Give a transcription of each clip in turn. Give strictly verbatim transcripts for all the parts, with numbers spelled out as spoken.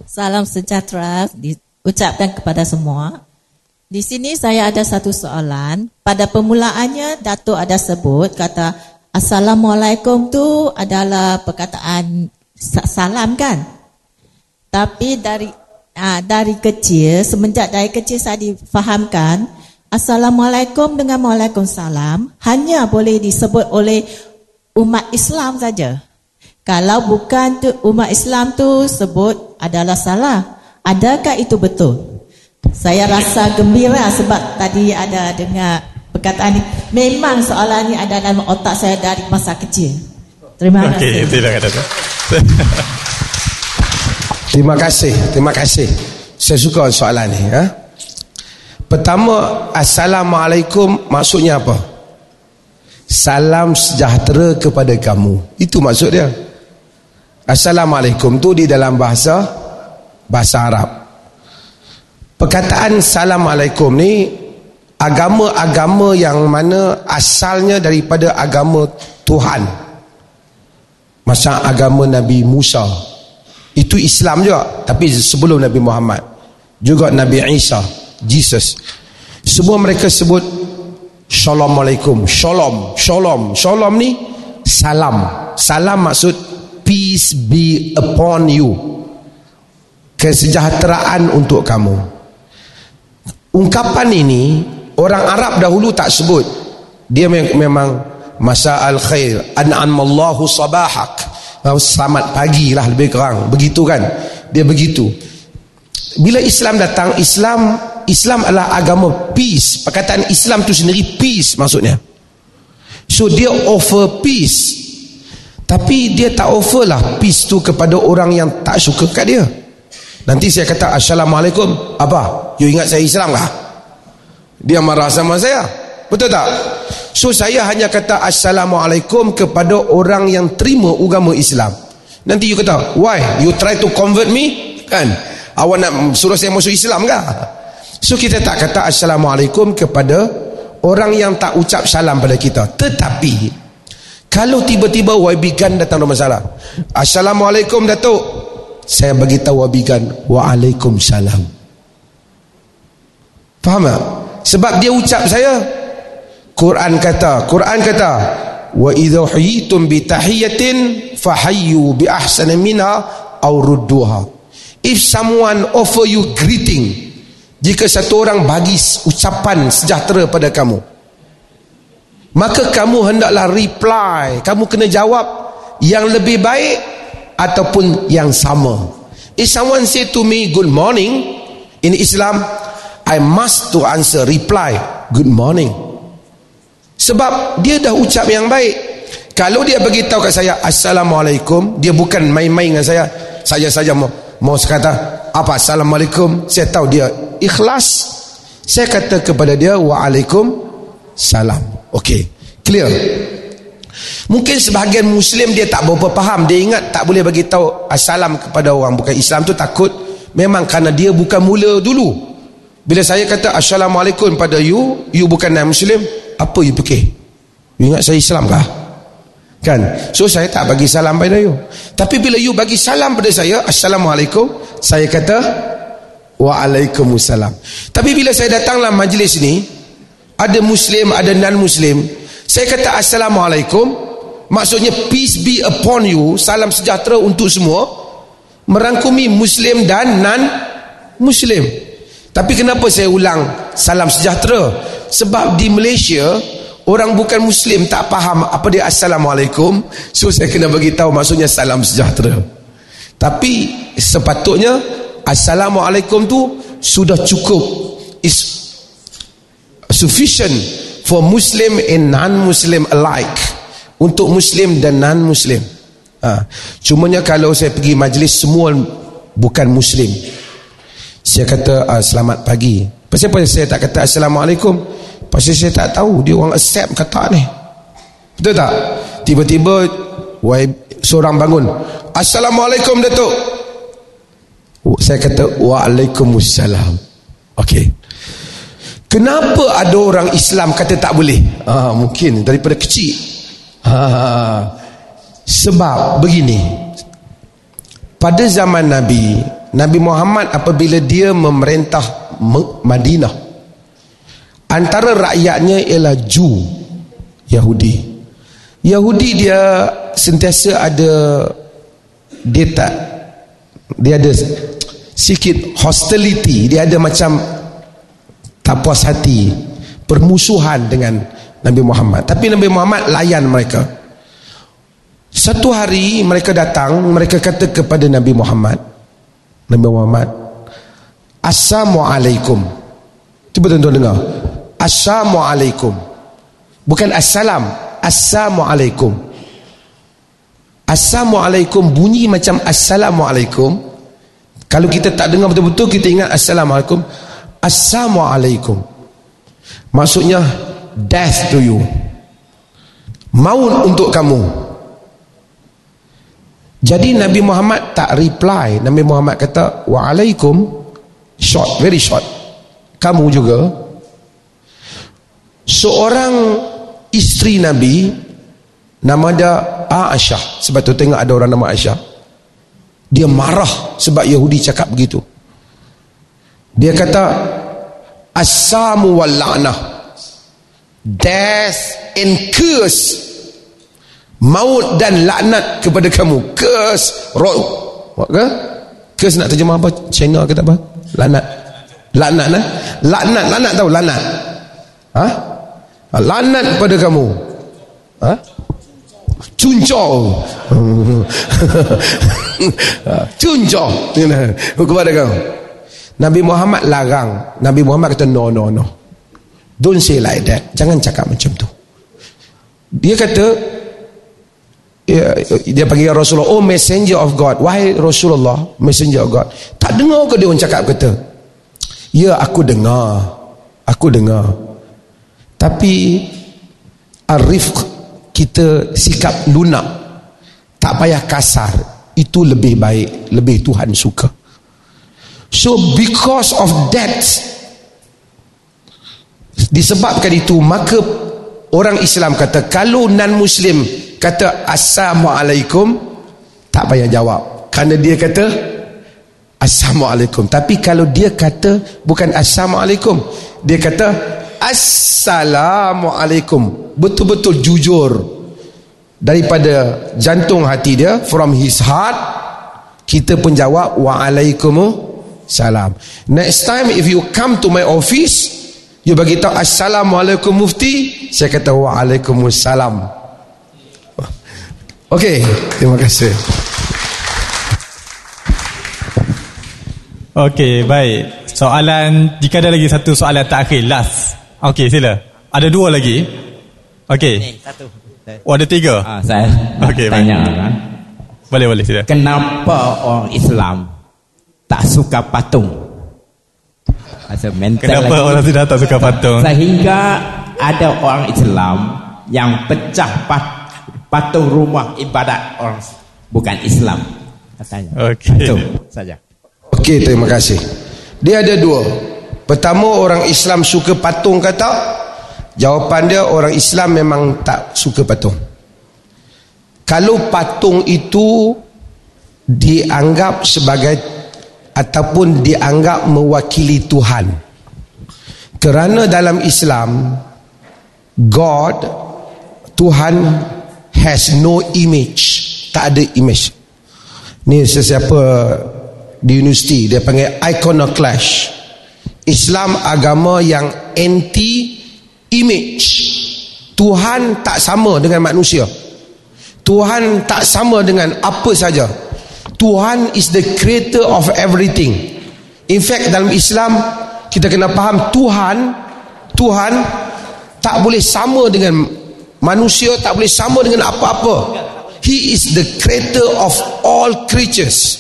Salam sejahtera diucapkan kepada semua. Di sini saya ada satu soalan. Pada permulaannya Datuk ada sebut kata Assalamualaikum tu adalah perkataan salam kan? Tapi dari aa, dari kecil, semenjak dari kecil saya difahamkan Assalamualaikum dengan Waalaikumsalam hanya boleh disebut oleh umat Islam saja. Kalau bukan tu umat Islam tu sebut adalah salah. Adakah itu betul? Saya rasa gembira sebab tadi ada dengar perkataan ini. Memang soalan ini ada dalam otak saya dari masa kecil. Terima kasih. Okey, tidak ada. Terima kasih, terima kasih. Saya suka soalan ni. Ha? Pertama, Assalamualaikum maksudnya apa? Salam sejahtera kepada kamu. Itu maksud dia. Assalamualaikum tu di dalam bahasa bahasa Arab. Perkataan Assalamualaikum ni agama-agama yang mana asalnya daripada agama Tuhan. Masa agama Nabi Musa. Itu Islam juga, tapi sebelum Nabi Muhammad. Juga Nabi Isa, Jesus. Semua mereka sebut Assalamualaikum. Shalom, shalom, shalom ni salam. Salam maksud peace be upon you. Kesejahteraan untuk kamu. Ungkapan ini orang Arab dahulu tak sebut. Dia memang masa al-khair, an'amallahu sabahak, selamat pagi lah lebih kurang. Begitu kan? Dia begitu. Bila Islam datang, Islam Islam adalah agama peace. Perkataan Islam tu sendiri peace maksudnya. So dia offer peace. Tapi dia tak offer lah peace tu kepada orang yang tak suka kat dia. Nanti saya kata Assalamualaikum, apa? You ingat saya Islam kah? Dia marah sama saya. Betul tak? So saya hanya kata Assalamualaikum kepada orang yang terima agama Islam. Nanti you kata, why? You try to convert me? Kan? Awak nak suruh saya masuk Islam kah? So kita tak kata Assalamualaikum kepada orang yang tak ucap salam pada kita. Tetapi kalau tiba-tiba Y B Gan datang ada masalah, Assalamualaikum Datuk, saya bagi tahu Y B Gan, Waalaikumsalam. Faham tak? Sebab dia ucap saya. Quran kata, Quran kata, wa idza huyitum bi tahiyatin fahayyu bi ahsani minha aw rudduha. If someone offer you greeting, jika satu orang bagi ucapan sejahtera pada kamu, maka kamu hendaklah reply. Kamu kena jawab yang lebih baik ataupun yang sama. If someone say to me good morning, in Islam I must to answer, reply good morning. Sebab dia dah ucap yang baik. Kalau dia beritahu kat saya Assalamualaikum, dia bukan main-main dengan saya. Saya saja mau mau kata apa Assalamualaikum, saya tahu dia ikhlas. Saya kata kepada dia Waalaikumsalam. Okey, clear. Mungkin sebahagian Muslim dia tak berapa faham. Dia ingat tak boleh bagi tahu assalam kepada orang bukan Islam tu, takut. Memang kerana dia bukan mula dulu. Bila saya kata Assalamualaikum pada you, you bukan non-Muslim, apa you fikir? You ingat saya Islam kah? Kan? So saya tak bagi salam pada you. Tapi bila you bagi salam pada saya, Assalamualaikum, saya kata Waalaikumsalam. Tapi bila saya datanglah majlis ni, ada Muslim, ada non-Muslim, saya kata Assalamualaikum, maksudnya peace be upon you, salam sejahtera untuk semua, merangkumi Muslim dan non-Muslim. Tapi kenapa saya ulang salam sejahtera? Sebab di Malaysia orang bukan Muslim tak faham apa dia Assalamualaikum. So saya kena bagi tahu maksudnya salam sejahtera. Tapi sepatutnya Assalamualaikum tu sudah cukup, is sufficient for Muslim and non-Muslim alike, untuk Muslim dan non-Muslim. ha. Cumanya kalau saya pergi majlis semua bukan Muslim, saya kata ah, selamat pagi. Pasal apa saya tak kata Assalamualaikum? Pasal saya tak tahu dia orang accept kata ni. Betul tak? Tiba-tiba seorang bangun, Assalamualaikum Datuk. Saya kata Waalaikumsalam. Okey. Kenapa ada orang Islam kata tak boleh? Ah, mungkin daripada kecil. Ah, sebab begini. Pada zaman Nabi, Nabi Muhammad apabila dia memerintah Madinah, antara rakyatnya ialah Ju, Yahudi. Yahudi dia sentiasa ada, dia tak, dia ada sikit hostility, dia ada macam tak puas hati, permusuhan dengan Nabi Muhammad. Tapi Nabi Muhammad layan mereka. Satu hari mereka datang, mereka kata kepada Nabi Muhammad, Nabi Muhammad, Assalamualaikum. Cuba tuan-tuan dengar, Assalamualaikum, bukan assalam, Assalamualaikum. Assalamualaikum bunyi macam Assalamualaikum. Kalau kita tak dengar betul-betul, kita ingat Assalamualaikum. Assalamualaikum maksudnya death to you, maut untuk kamu. Jadi Nabi Muhammad tak reply. Nabi Muhammad kata waalaikum, short, very short. Kamu juga. Seorang isteri Nabi, nama dia Aisyah, sebab tu tengok ada orang nama Aisyah, dia marah sebab Yahudi cakap begitu. Dia kata Assamu wal la'nah, death and curse, maut dan laknat kepada kamu. Curse, roh, ke? Curse nak terjemah apa? China kata apa? Laknat. Laknat lah. Laknat, laknat tahu laknat. Ha? Laknat kepada kamu. Ha? Cuncau. Cuncau kepada kamu. Nabi Muhammad larang. Nabi Muhammad kata no no no, don't say like that, jangan cakap macam tu. Dia kata, dia, dia panggil Rasulullah, oh messenger of God. Wahai Rasulullah, messenger of God, tak dengar ke dia orang cakap? Kata, ya aku dengar, aku dengar, tapi arif kita sikap lunak, tak payah kasar, itu lebih baik, lebih Tuhan suka. So because of that, disebabkan itu, maka orang Islam kata, kalau non-Muslim kata Assalamualaikum, tak payah jawab, kerana dia kata Assalamualaikum. Tapi kalau dia kata bukan Assalamualaikum, dia kata Assalamualaikum, betul-betul jujur daripada jantung hati dia, from his heart, kita pun jawab Waalaikumsalam. Next time if you come to my office, you bagi tahu Assalamualaikum Mufti, saya kata Waalaikumsalam. Okey, terima kasih. Okey, baik. Soalan, jika ada lagi satu soalan terakhir, last. Okey, sila. Ada dua lagi. Okey. Satu. Oh, ada tiga. Ah, saya okay, tanya baik. Kan? Boleh, boleh, sila. Kenapa orang Islam tak suka patung? Kenapa lagi, orang tidak tak suka patung? Sehingga ada orang Islam yang pecah pat, patung rumah ibadat orang bukan Islam, katanya. Okey. Itu saja. Okey, terima kasih. Dia ada dua. Pertama, orang Islam suka patung ke tak? Jawapan dia, orang Islam memang tak suka patung. Kalau patung itu dianggap sebagai ataupun dianggap mewakili Tuhan, kerana dalam Islam God, Tuhan has no image, tak ada image. Ni sesiapa di universiti dia panggil iconoclash. Islam agama yang anti image. Tuhan tak sama dengan manusia, Tuhan tak sama dengan apa saja. Tuhan is the creator of everything. In fact, dalam Islam kita kena faham Tuhan Tuhan tak boleh sama dengan manusia, tak boleh sama dengan apa-apa. He is the creator of all creatures.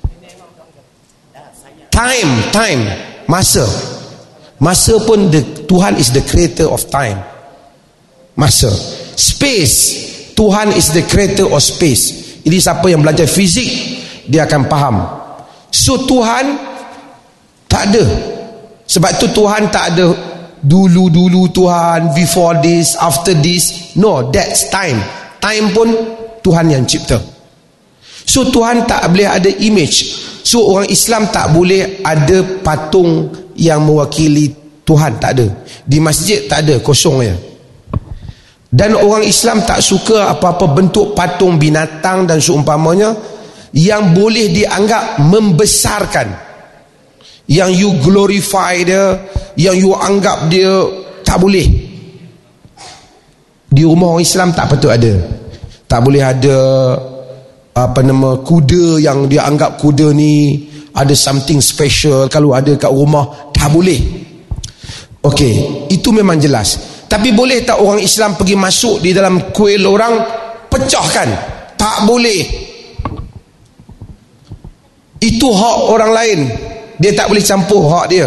Time, time, masa. Masa pun the, Tuhan is the creator of time. Masa. Space, Tuhan is the creator of space. Jadi siapa yang belajar fizik, dia akan faham. So Tuhan tak ada. Sebab tu Tuhan tak ada dulu-dulu Tuhan, before this, after this. No, that's time. Time pun Tuhan yang cipta. So Tuhan tak boleh ada image. So orang Islam tak boleh ada patung yang mewakili Tuhan, tak ada. Di masjid tak ada, kosong je. Dan orang Islam tak suka apa-apa bentuk patung binatang dan seumpamanya yang boleh dianggap membesarkan, yang you glorify dia, yang you anggap dia, tak boleh. Di rumah orang Islam tak patut ada. Tak boleh ada apa nama kuda yang dia anggap kuda ni ada something special. Kalau ada kat rumah, tak boleh. Okey, itu memang jelas. Tapi boleh tak orang Islam pergi masuk di dalam kuil orang, pecahkan? Tak boleh. Itu hak orang lain, dia tak boleh campur hak dia.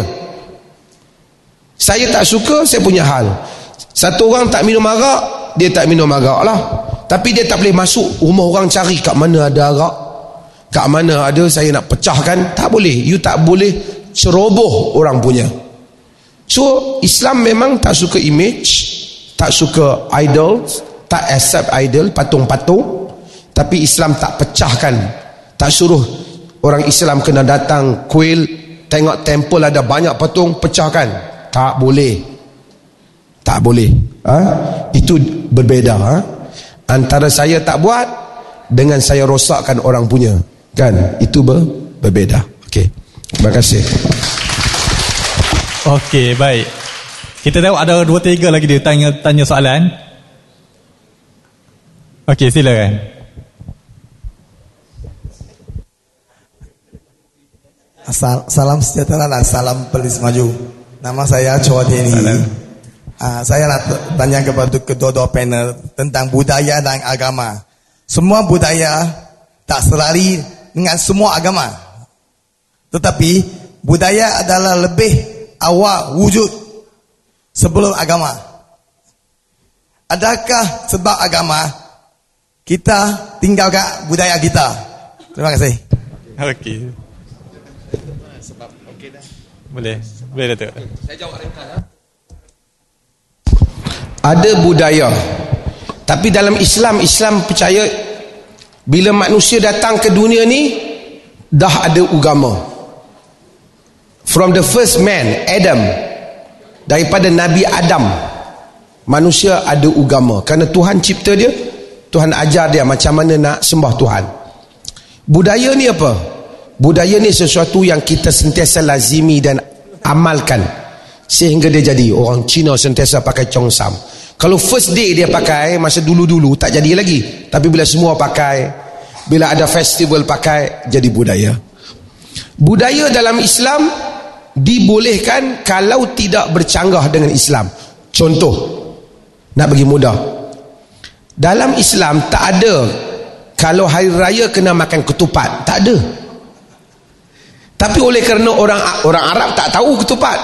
Saya tak suka, saya punya hal. Satu orang tak minum arak, dia tak minum arak lah. Tapi dia tak boleh masuk rumah orang cari kat mana ada arak, kat mana ada, saya nak pecahkan. Tak boleh. You tak boleh ceroboh orang punya. So Islam memang tak suka image, tak suka idol, tak accept idol, patung-patung. Tapi Islam tak pecahkan, tak suruh orang Islam kena datang kuil, tengok temple ada banyak patung, pecahkan. Tak boleh. Tak boleh. Ha? Itu berbeza. Ha? Antara saya tak buat dengan saya rosakkan orang punya, kan? Itu ber, berbeza. Okey. Terima kasih. Okey, baik. Kita tahu ada dua tiga lagi dia tanya tanya soalan. Okey, silakan. Asal, salam sejahtera dan salam Perlis Maju. Nama saya Chua Tieni. Uh, saya nak tanya kepada kedua-dua panel tentang budaya dan agama. Semua budaya tak selari dengan semua agama. Tetapi budaya adalah lebih awal wujud sebelum agama. Adakah sebab agama kita tinggalkan budaya kita? Terima kasih. Okey. Sebab okey dah. Boleh. Boleh Datuk. Saya jawab ringkas. Ha? Ada budaya, tapi dalam Islam, Islam percaya bila manusia datang ke dunia ni dah ada agama. From the first man, Adam, daripada Nabi Adam, manusia ada agama. Kerana Tuhan cipta dia, Tuhan ajar dia macam mana nak sembah Tuhan. Budaya ni apa? Budaya ni sesuatu yang kita sentiasa lazimi dan amalkan sehingga dia jadi. Orang Cina sentiasa pakai congsam. Kalau first day dia pakai, masa dulu-dulu tak jadi lagi. Tapi bila semua pakai, bila ada festival pakai, jadi budaya. Budaya dalam Islam dibolehkan kalau tidak bercanggah dengan Islam. Contoh, nak bagi mudah, dalam Islam tak ada kalau hari raya kena makan ketupat, tak ada. Tapi oleh kerana orang orang Arab tak tahu ketupat,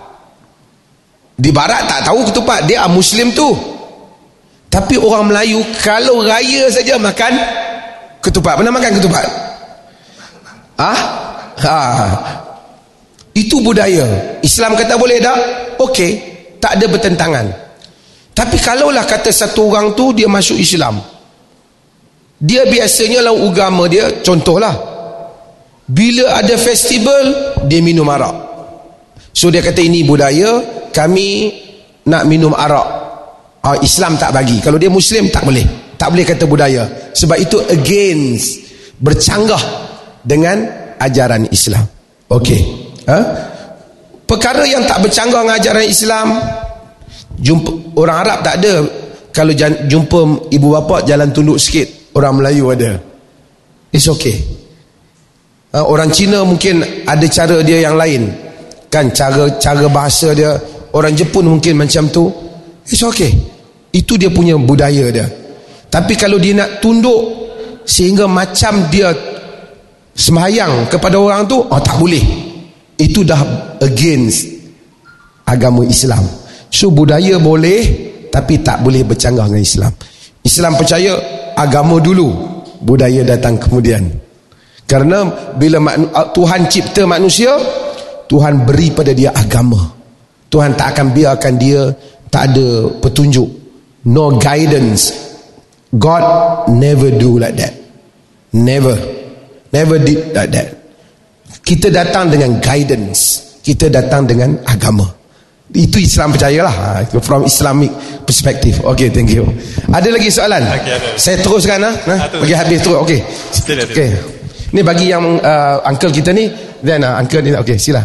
di barat tak tahu ketupat, dia Muslim tu. Tapi orang Melayu kalau raya saja makan ketupat. Pernah makan ketupat? Ah, ha? ha. Itu budaya. Islam kata boleh tak? Okey, tak ada bertentangan. Tapi kalaulah kata satu orang tu dia masuk Islam, dia biasanya lalu agama dia, contohlah, bila ada festival dia minum arak. So dia kata ini budaya, kami nak minum arak. Ah, Islam tak bagi. Kalau dia Muslim tak boleh. Tak boleh kata budaya. Sebab itu against, bercanggah dengan ajaran Islam. Okey. Ha? Perkara yang tak bercanggah dengan ajaran Islam, jumpa orang Arab tak ada. Kalau jumpa ibu bapa jalan tunduk sikit, orang Melayu ada. It's okay. Ha, orang Cina mungkin ada cara dia yang lain. Kan cara cara bahasa dia. Orang Jepun mungkin macam tu. It's okay. Itu dia punya budaya dia. Tapi kalau dia nak tunduk sehingga macam dia sembahyang kepada orang tu, oh tak boleh. Itu dah against agama Islam. So budaya boleh, tapi tak boleh bercanggah dengan Islam. Islam percaya agama dulu, budaya datang kemudian. Kerana bila Tuhan cipta manusia, Tuhan beri pada dia agama. Tuhan tak akan biarkan dia tak ada petunjuk, no guidance. God never do like that. Never. Never did like that. Kita datang dengan guidance, kita datang dengan agama. Itu Islam percayalah, from Islamic perspective. Okay, thank you. Ada lagi soalan? Okay, ada. Saya teruskan ha? Nah, bagi habis terus. Okay. Okay. Ni bagi yang uh, uncle kita ni, then uh, uncle ni. Okay, sila.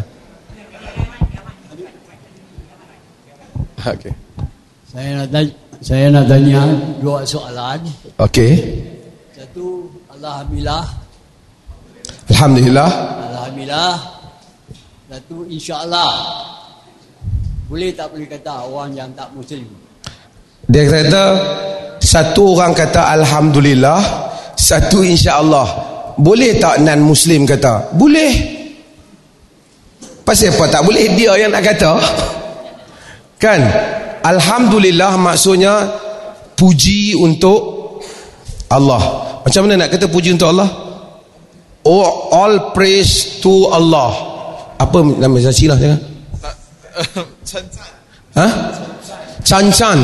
Okay. Saya nak tanya, saya nak tanya dua soalan. Okay. Satu, alhamdulillah. Alhamdulillah. Alhamdulillah. Satu, insya-Allah. Boleh tak boleh kata orang yang tak Muslim? Dia kata satu orang kata alhamdulillah, satu insya-Allah. Boleh tak non Muslim kata? Boleh. Pasal apa tak boleh? Dia yang nak kata. Kan? Alhamdulillah maksudnya puji untuk Allah. Macam mana nak kata puji untuk Allah? Oh, all praise to Allah. Apa nama Cina jangan? Chan-chan. Ha? Chan-chan.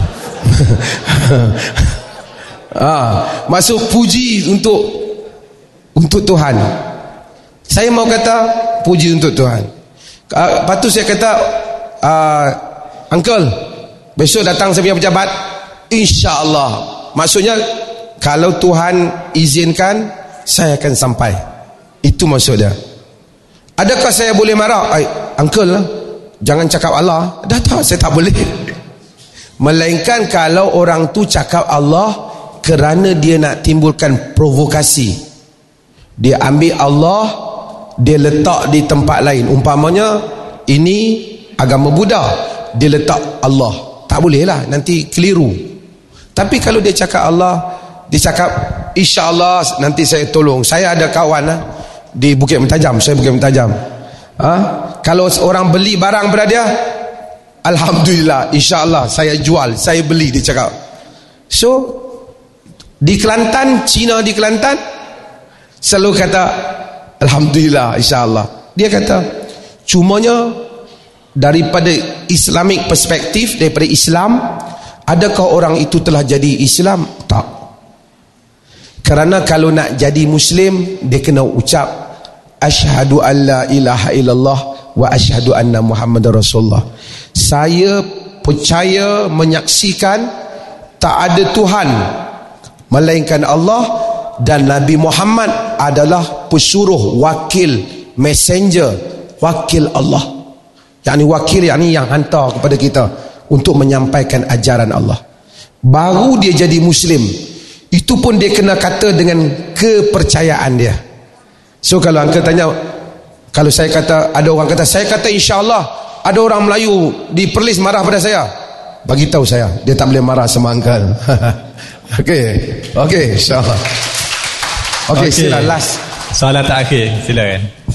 Ah, maksud puji untuk untuk Tuhan. Saya mau kata puji untuk Tuhan. Uh, lepas tu saya kata uh, uncle, besok datang saya punya pejabat, insya-Allah. Maksudnya kalau Tuhan izinkan, saya akan sampai. Itu maksud dia. Adakah saya boleh marah? Ay, uncle lah, jangan cakap Allah. Dah tahu saya tak boleh. Melainkan kalau orang tu cakap Allah kerana dia nak timbulkan provokasi. Dia ambil Allah, dia letak di tempat lain. Umpamanya ini agama Buddha, dia letak Allah. Tak boleh lah, nanti keliru. Tapi kalau dia cakap Allah, dia cakap insya-Allah nanti saya tolong. Saya ada kawan lah, di Bukit Mentajam. Saya Bukit Mentajam. Ha? Kalau orang beli barang pada dia, alhamdulillah, insya-Allah saya jual, saya beli, dia cakap. So di Kelantan, Cina di Kelantan selalu kata alhamdulillah, insya-Allah. Dia kata cumanya daripada Islamic perspektif, daripada Islam, adakah orang itu telah jadi Islam? Tak. Kerana kalau nak jadi Muslim, dia kena ucap asyhadu an la ilaha illallah wa asyhadu anna Muhammadar Rasulullah. Saya percaya, menyaksikan tak ada Tuhan melainkan Allah, dan Nabi Muhammad adalah pesuruh, wakil, messenger, wakil Allah. Yakni wakil, yakni yang hantar kepada kita untuk menyampaikan ajaran Allah. Baru dia jadi Muslim. Itu pun dia kena kata dengan kepercayaan dia. So kalau uncle tanya, kalau saya kata, ada orang kata saya kata insya-Allah, ada orang Melayu di Perlis marah pada saya, bagi tahu saya, dia tak boleh marah sama uncle. Okey. Okey, insya-Allah. Okey, okay, sila last. Soalan terakhir, silakan.